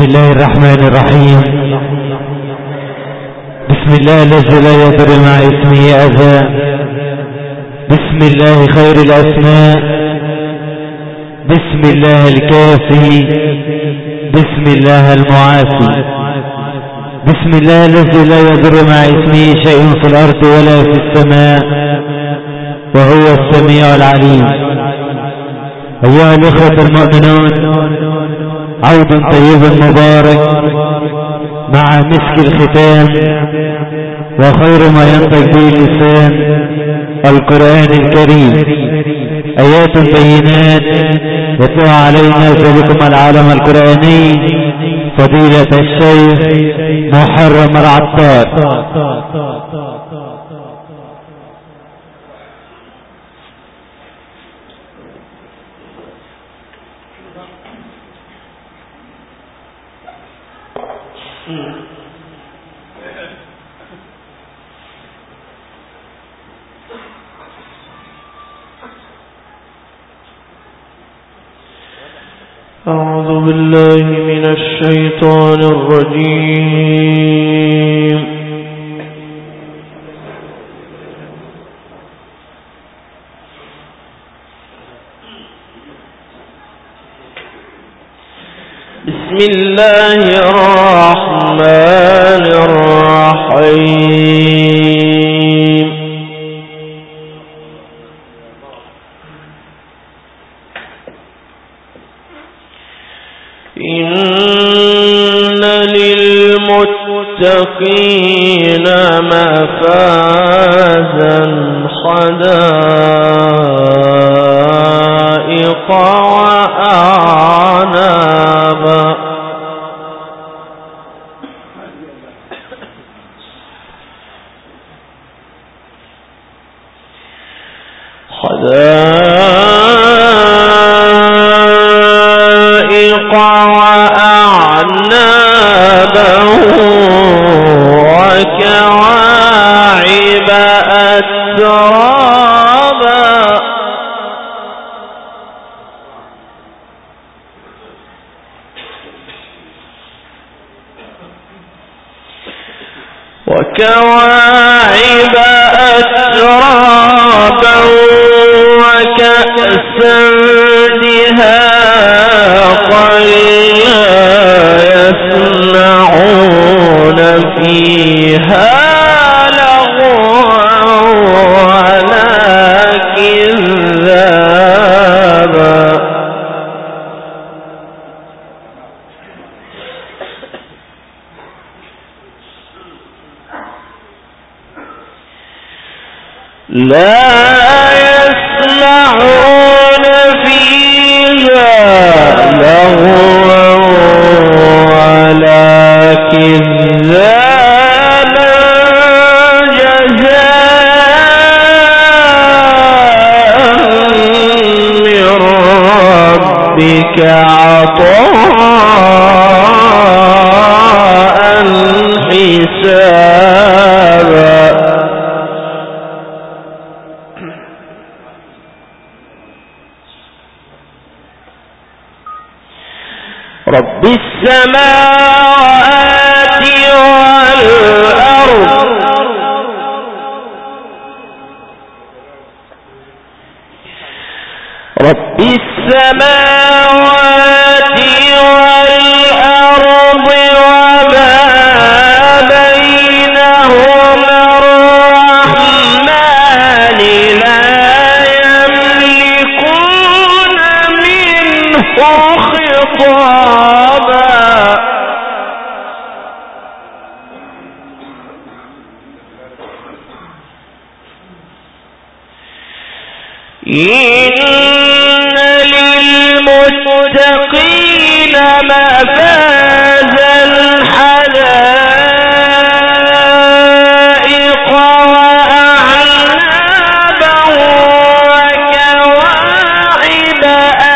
الله الرحمن الرحيم. بسم الله الذي لا يضر مع اسمه أذى. بسم الله خير الأسماء. بسم الله الكافي. بسم الله المعافي. بسم الله الذي لا يضر مع اسمه شيء في الأرض ولا في السماء وهو السميع العليم. أيها الإخوة المؤمنون، عود طيب مبارك مع مسك الختام وخير ما ينطق به اللسان، القرآن الكريم، آيات بينات يتلو علينا ذلكم العالم القرآني فضيلة الشيخ محرم العطار. أعوذ بالله من الشيطان الرجيم. بسم الله الرحمن الرحيم. إن للمتقين مفازا حدائق وأعنابا وأعنابا وكواعب أترابا وكواعب أترابا وكأسا دهاقا لا يسمعون فيها لغوا ولا كذابا لا يسمعون فيها لغوا ولا كذابا جزاء من ربك عطاء حسابا. رب السماوات والأرض رب السماوات والأرض وما بينهما الرحمن لا يملكون منه خطابا. إن للمتقين مفازا حدائق وأعنابا وكواعب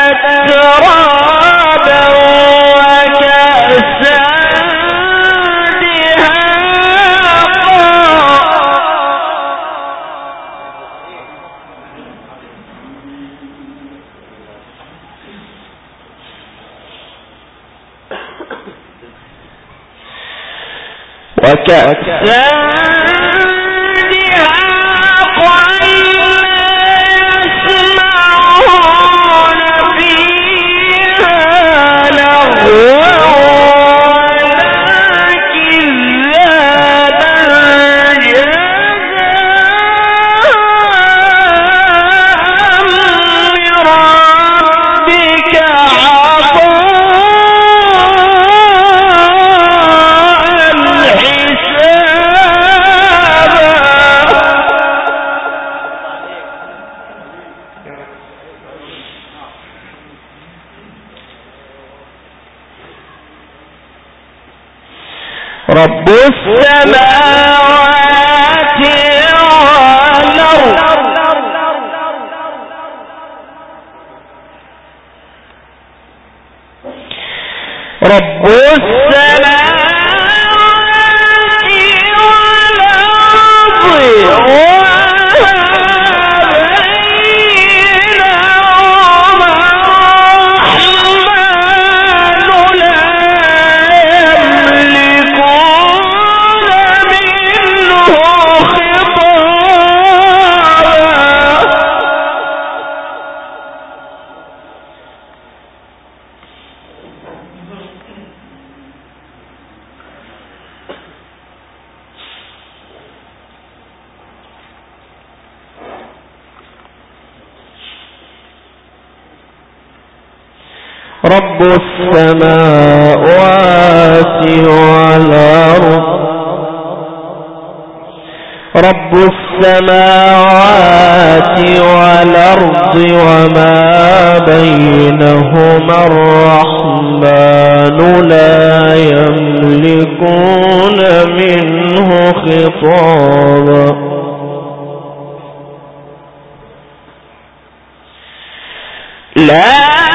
أترابا وكأسا دهاقا وكأسا دهاقا لا يسمعون فيها لغوا رب السماوات والأرض رب السماوات والأرض رب السماوات والأرض رب السماوات والأرض وما بينهما الرحمن لا يملكون منه خطابا لا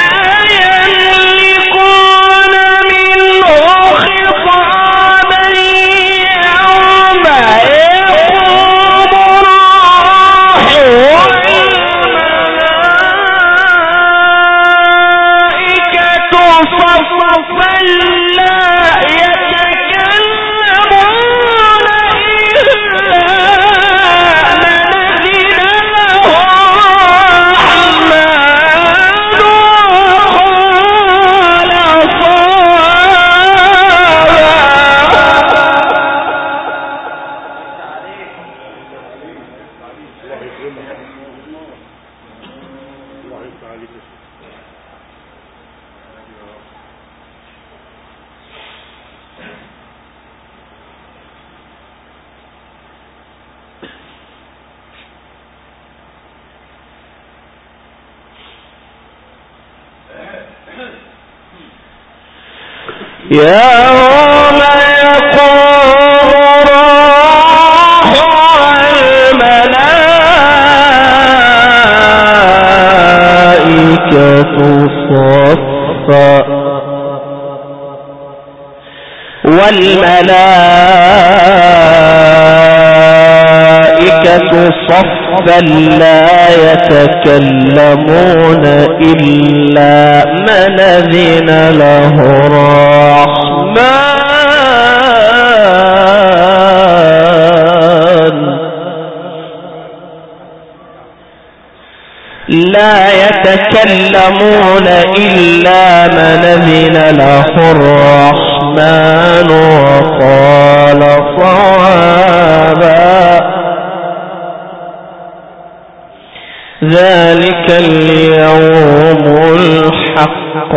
يوم يقول الروح والملائكة صفا لا يتكلمون إلا من أذن له الرحمن لا يتكلمون إلا من أذن له الرحمن وقال صوابا ذلك اليوم الحق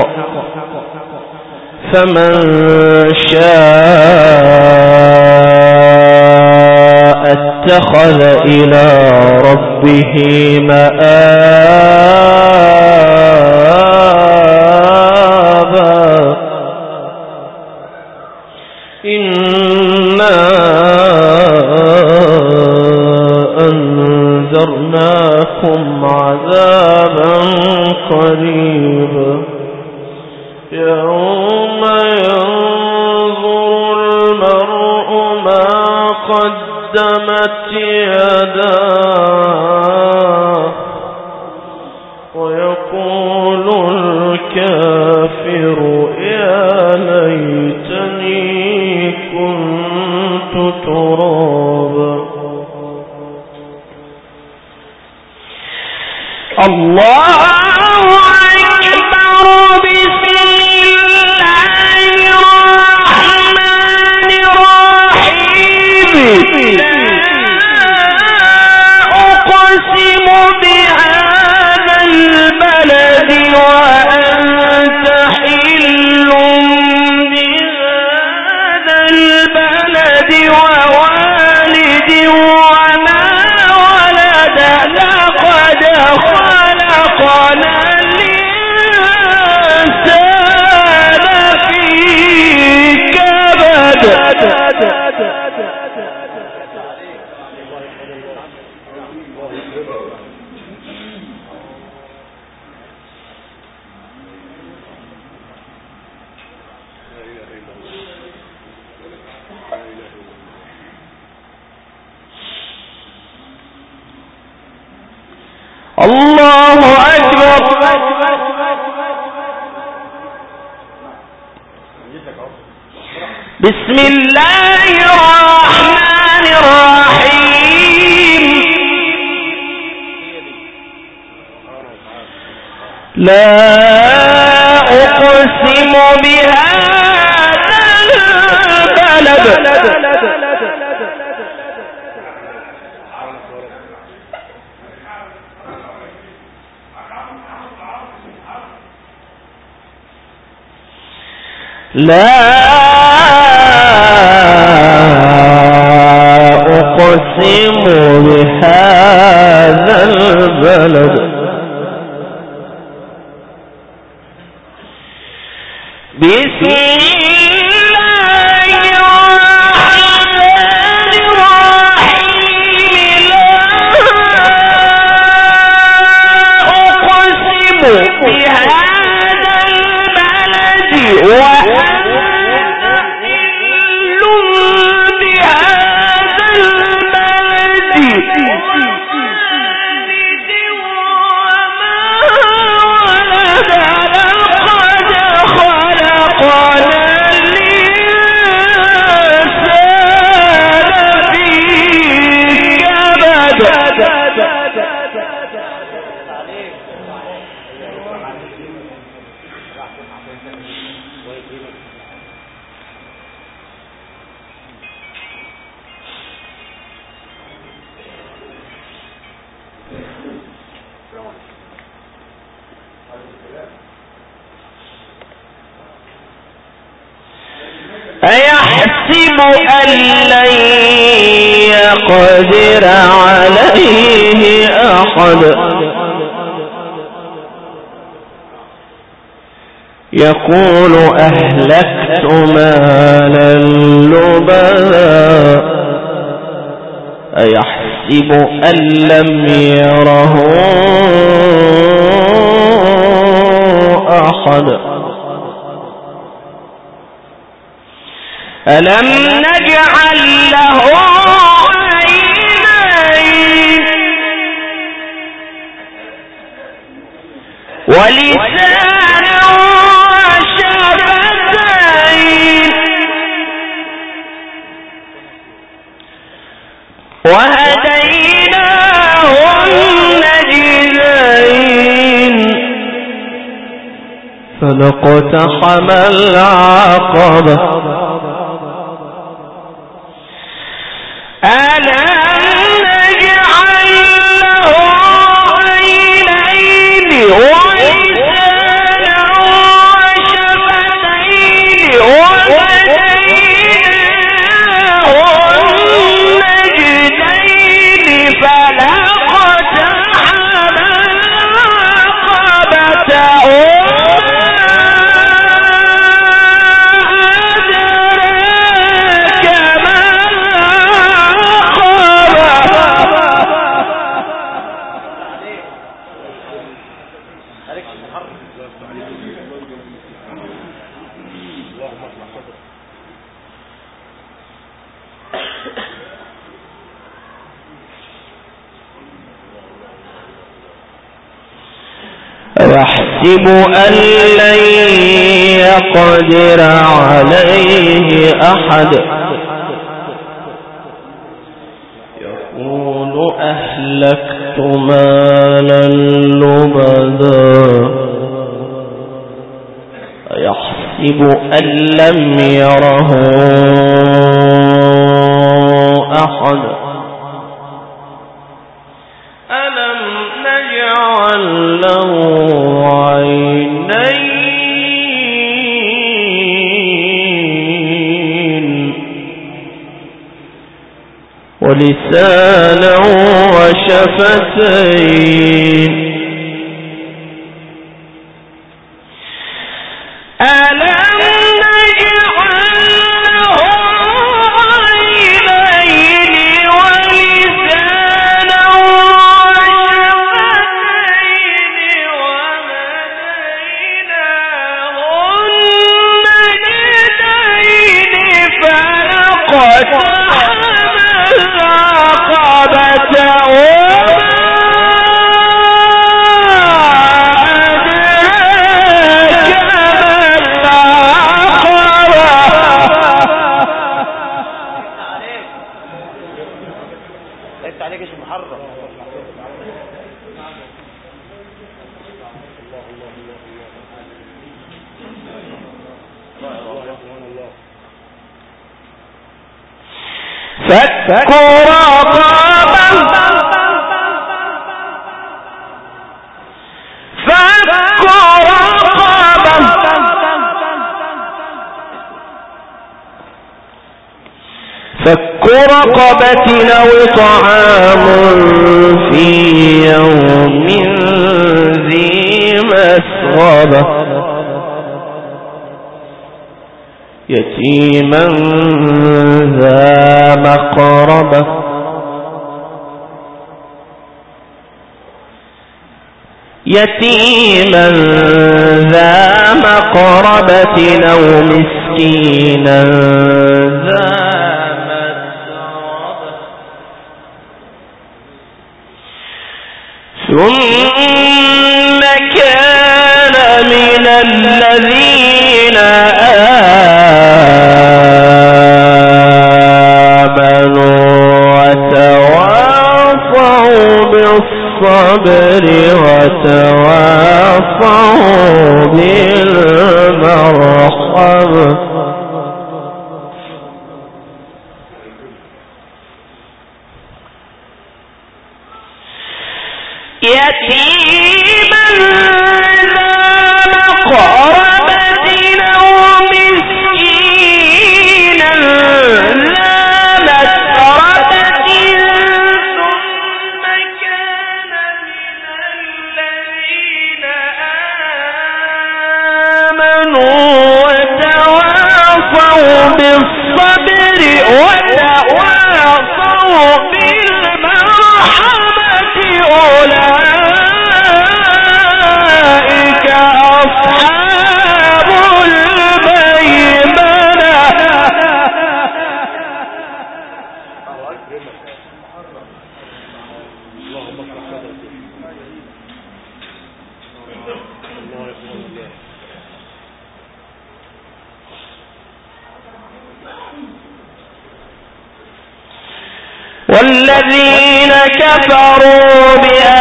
فمن شاء اتخذ إلى ربه مآبا إنا أنذرناكم عذابا قريبا يوم ينظر المرء ما قدمت يداه ويقول الكافر يا ليتني كنت الله أكبر. بسم الله الرحمن الرحيم. لا أقسم بهذا البلد لا أقسم بهذا البلد بسم الله الرحمن الرحيم. لا أقسم بهذا البلد أيحسب أن لن يقدر عليه أحد يقول أهلكت مالا لبدا أيحسب أن لم يره أحد ألم نجعل له عينين ولسانا وشفتين وهديناه النجدين فلاقتحم العقبة ألم نجعل له عينين ولسانا وشفتين وهديناه النجدين فلاقتحم العقبة يحسب أن لن يقدر عليه أحد يقول أهلكت مالا لبدا أيحسب أن لم يره أحد ألم نجعل له عينين ولسانا وشفتين فك رقبة أو طعام في يوم ذي مسغبة يتيما ذا مقربة أو مسكينا ذا متربة ثم كان من الذين بالصبر وتواصوا بالمرحمة يتيما ذا مقربة أو مسكينا ذا متربة بالصبر وتواصوا بالمرحمة أولئك أصحاب الميمنة والذين كفروا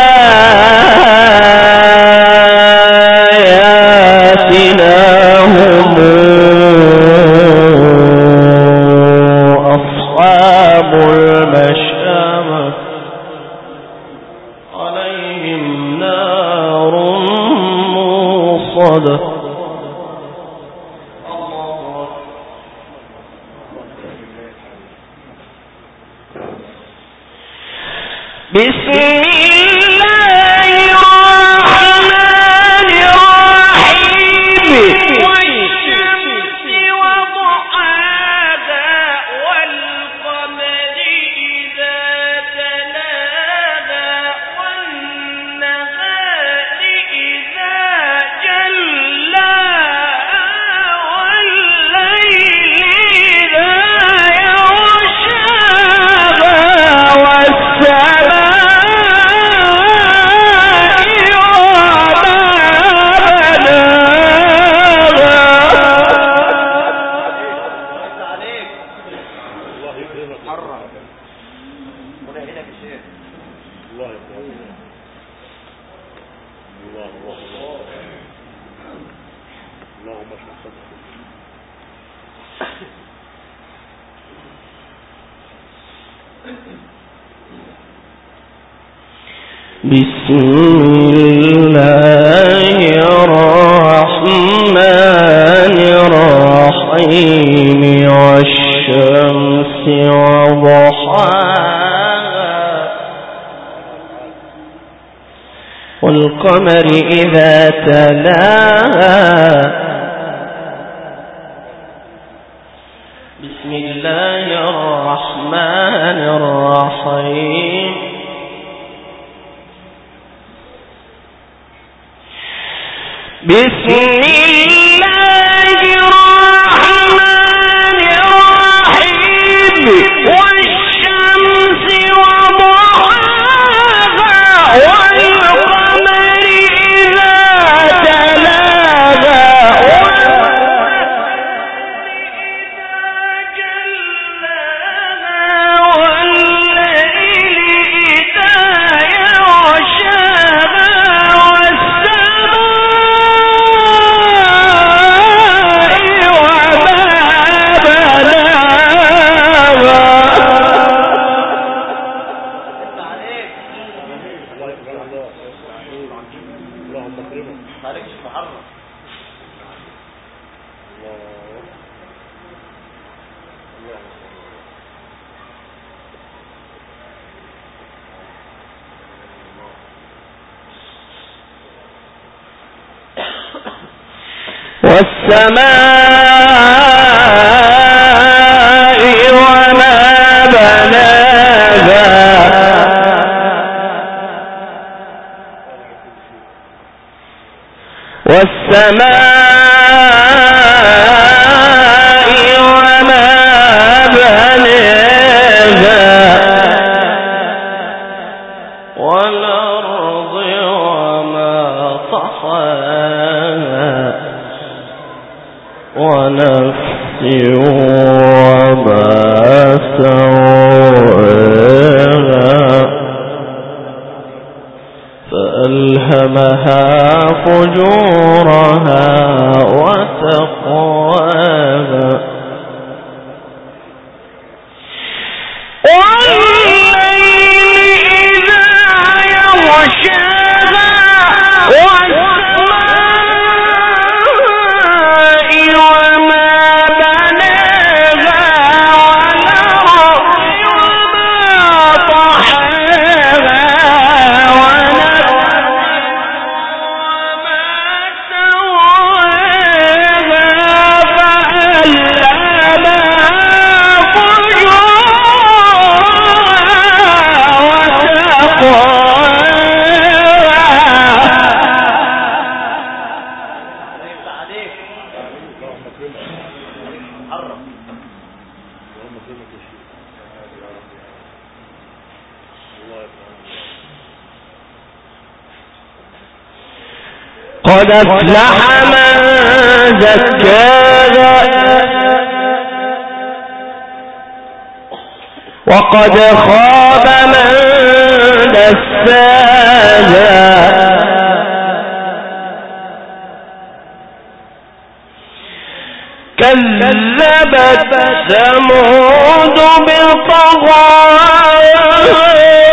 بآياتنا هم أصحاب المشأمة عليهم نار موصدة بسم الله الرحمن الرحيم والشمس وضحاها والقمر إذا تلاها والنهار إذا جلاها والليل إذا يغشاها والسماء بسم الله الرحمن الرحيم والشمس وضحاها والقمر إذا تلاها بسم الله الرحمن الرحيم بسم الله الرحمن الرحيم والشمس وضحاها والقمر إذا تلاها والسماء وما بناها والسماء وما بناها والأرض وما طحاها ونفس وما سواها فألهمها فجورها وتقواها والليل إذا يغشاها قد أفلح من زكاها وقد خاب من دساها كذبت ثمود بطغواها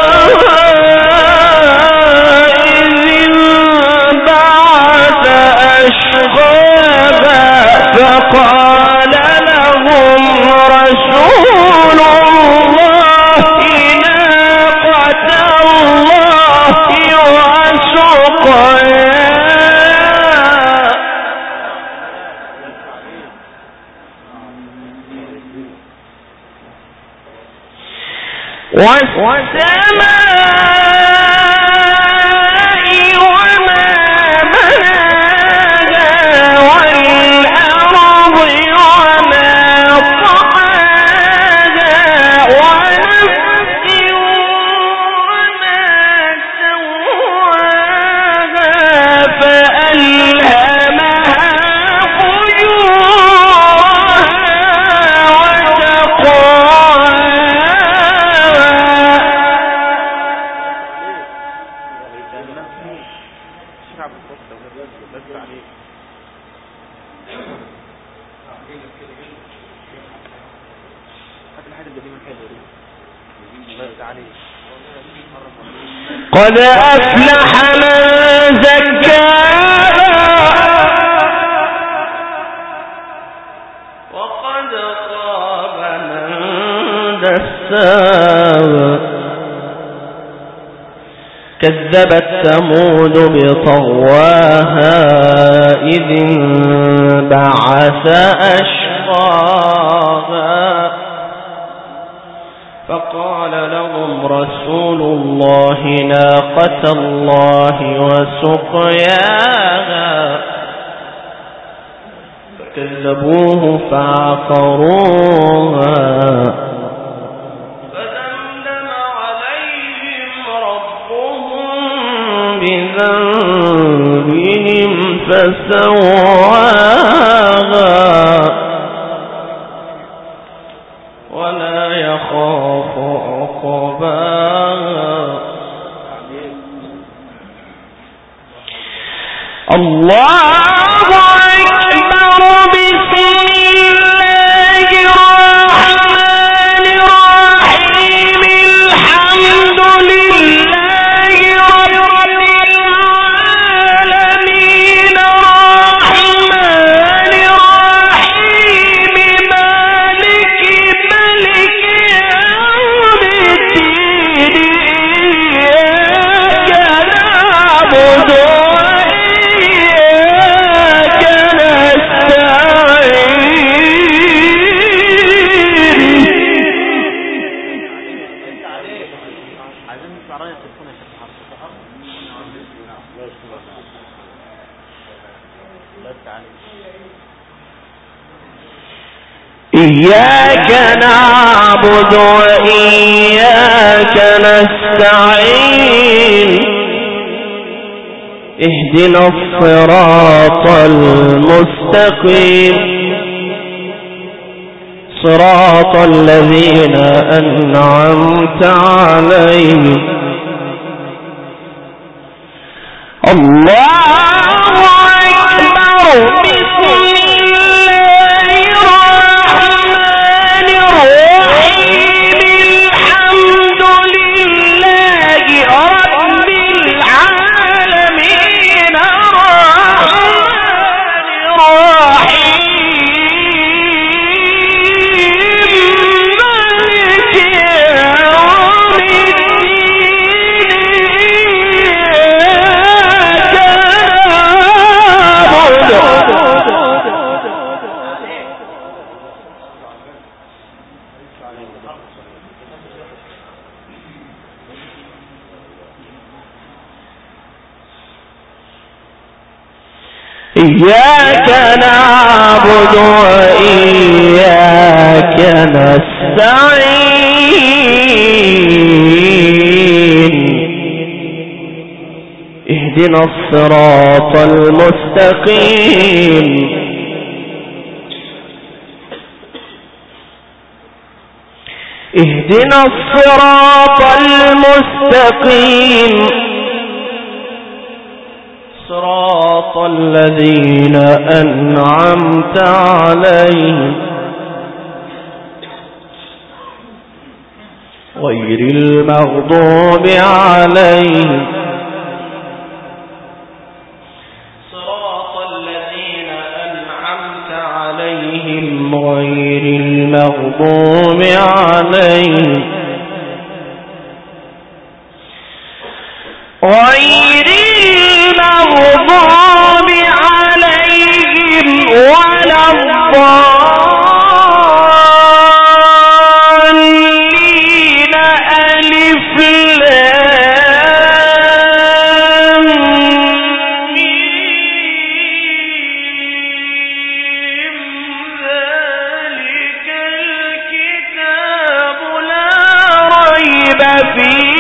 فقال لهم رسول الله ناقة الله وسقياها والسماء وما بناها والأرض وما طحاها ونفس وما سواها فألهمها فجورها وتقواها قد أفلح من زكاها وقد خاب من دساها كذبت ثمود بطغواها إذ انبعث أشقاها فقال لهم رسول الله ناقة الله وسقياها فكذبوه فعقروها فدمدم عليهم ربهم بذنبهم فسواها ولا يخاف عقباها الله أكبر بسم الله الرحمن الرحيم الحمد لله رب العالمين الرحمن الرحيم مالك يوم الدين إياك نعبد وإياك نستعين إياك نعبد وإياك نستعين اهدنا الصراط المستقيم صراط الذين أنعمت عليهم الله أكبر بسم الله الرحمن الرحيم الحمد لله رب العالمين الرحمن الرحيم مالك يوم الدين إياك نعبد وإياك نستعين اهدنا الصراط المستقيم اهدنا الصراط المستقيم صراط الذين أنعمت عليهم غير المغضوب عليهم صراط الذين أنعمت عليهم غير المغضوب عليهم غير المغضوب عليهم ولا الضالين ألف لام ميم ذلك الكتاب لا ريب فيه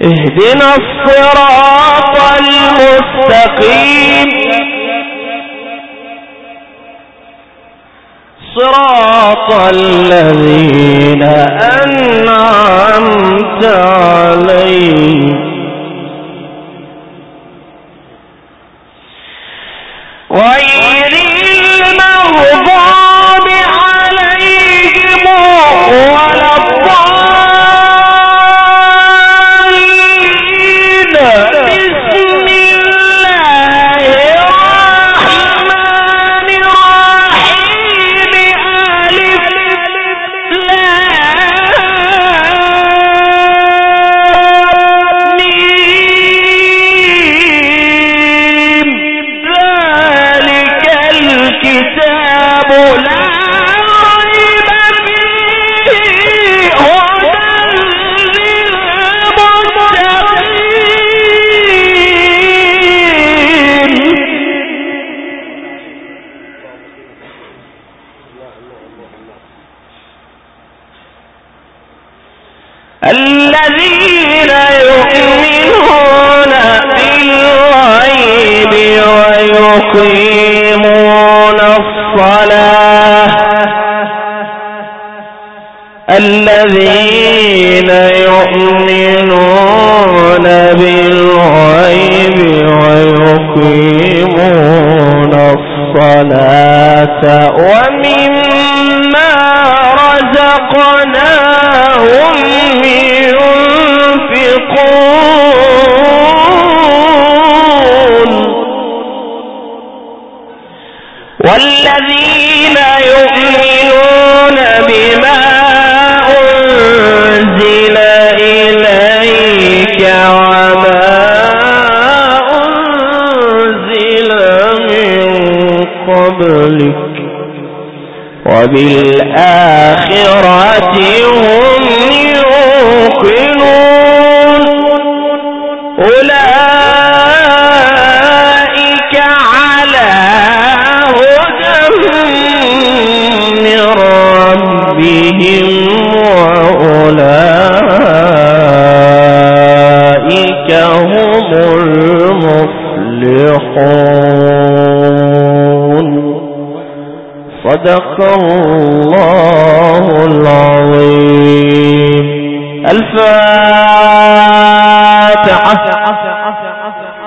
اهدنا الصراط المستقيم صراط الذين أنعمت عليهم غير المغضوب عليهم ولا الضالين بسم الله الرحمن الرحيم ألف لام ميم ذلك الكتاب لا ريب فيه هدى للمتقين الذين يؤمنون بالغيب ويقيمون الصلاة الذين يؤمنون بالغيب ويقيمون الصلاة ومما رزقناهم ينفقون والذين يؤمنون بما أنزل إليك وما أنزل من قبلك وبالآخرة هم يوقنون أولئك على هدى من ربهم وأولئك هم المفلحون صدق الله العظيم. الفاتحة.